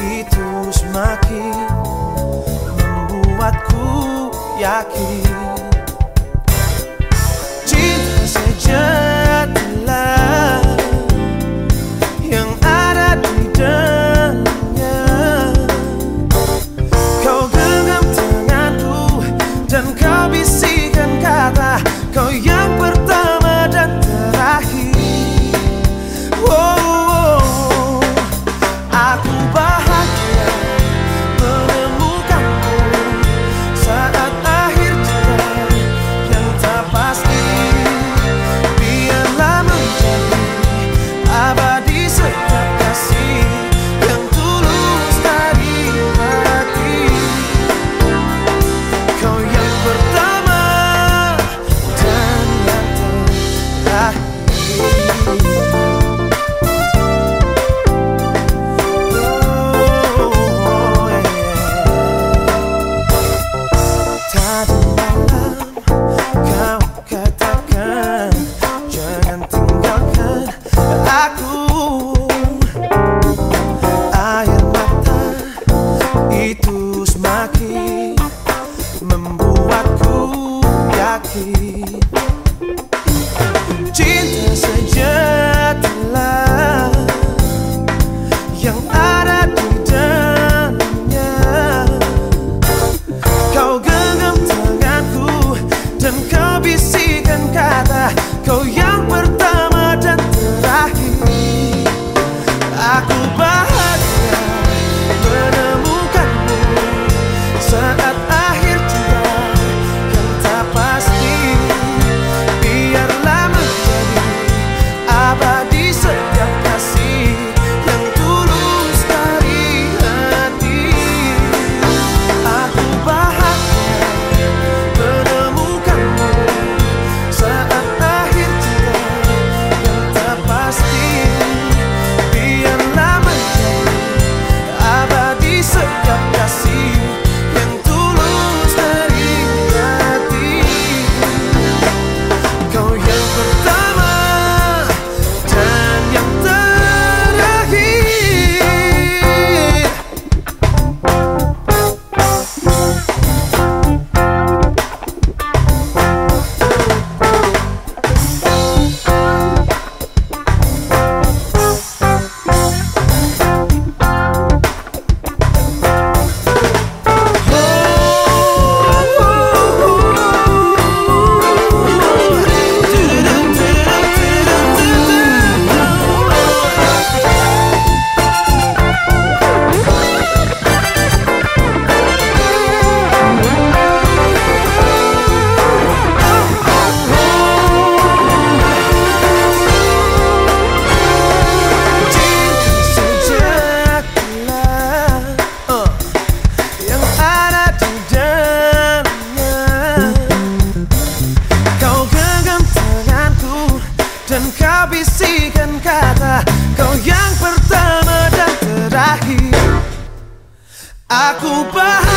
itu semakin membuatku yakin. Cinta sejatilah yang ada di dalamnya. Kau genggam tanganku dan kau bisikan kata, kau yang pertama dan terakhir. Aku bahagia menemukanmu saat akhir jalan yang tak pasti. Biarlah menjadi abadi setiap kasih yang tulus dari hati. Kau yang pertama dan yang terakhir. Itu semakin membuatku yakin. Cinta sejatilah yang ada di dalamnya. Kau genggam tanganku dan kau bisikan kata, kau yang pertama dan terakhir. Aku bahagia menemukanmu saat akhir jalan yang tak pasti. Biarlah menjadi abadi setiap kasih yang tulus dari hati. Aku bahagia menemukanmu saat akhir jalan yang tak pasti. Biarlah menjadi abadi setiap kasih yang tulus dari hati. Kau yang pertama dan yang terakhir. Dan kau bisikan kata, kau yang pertama dan terakhir. Aku bahagia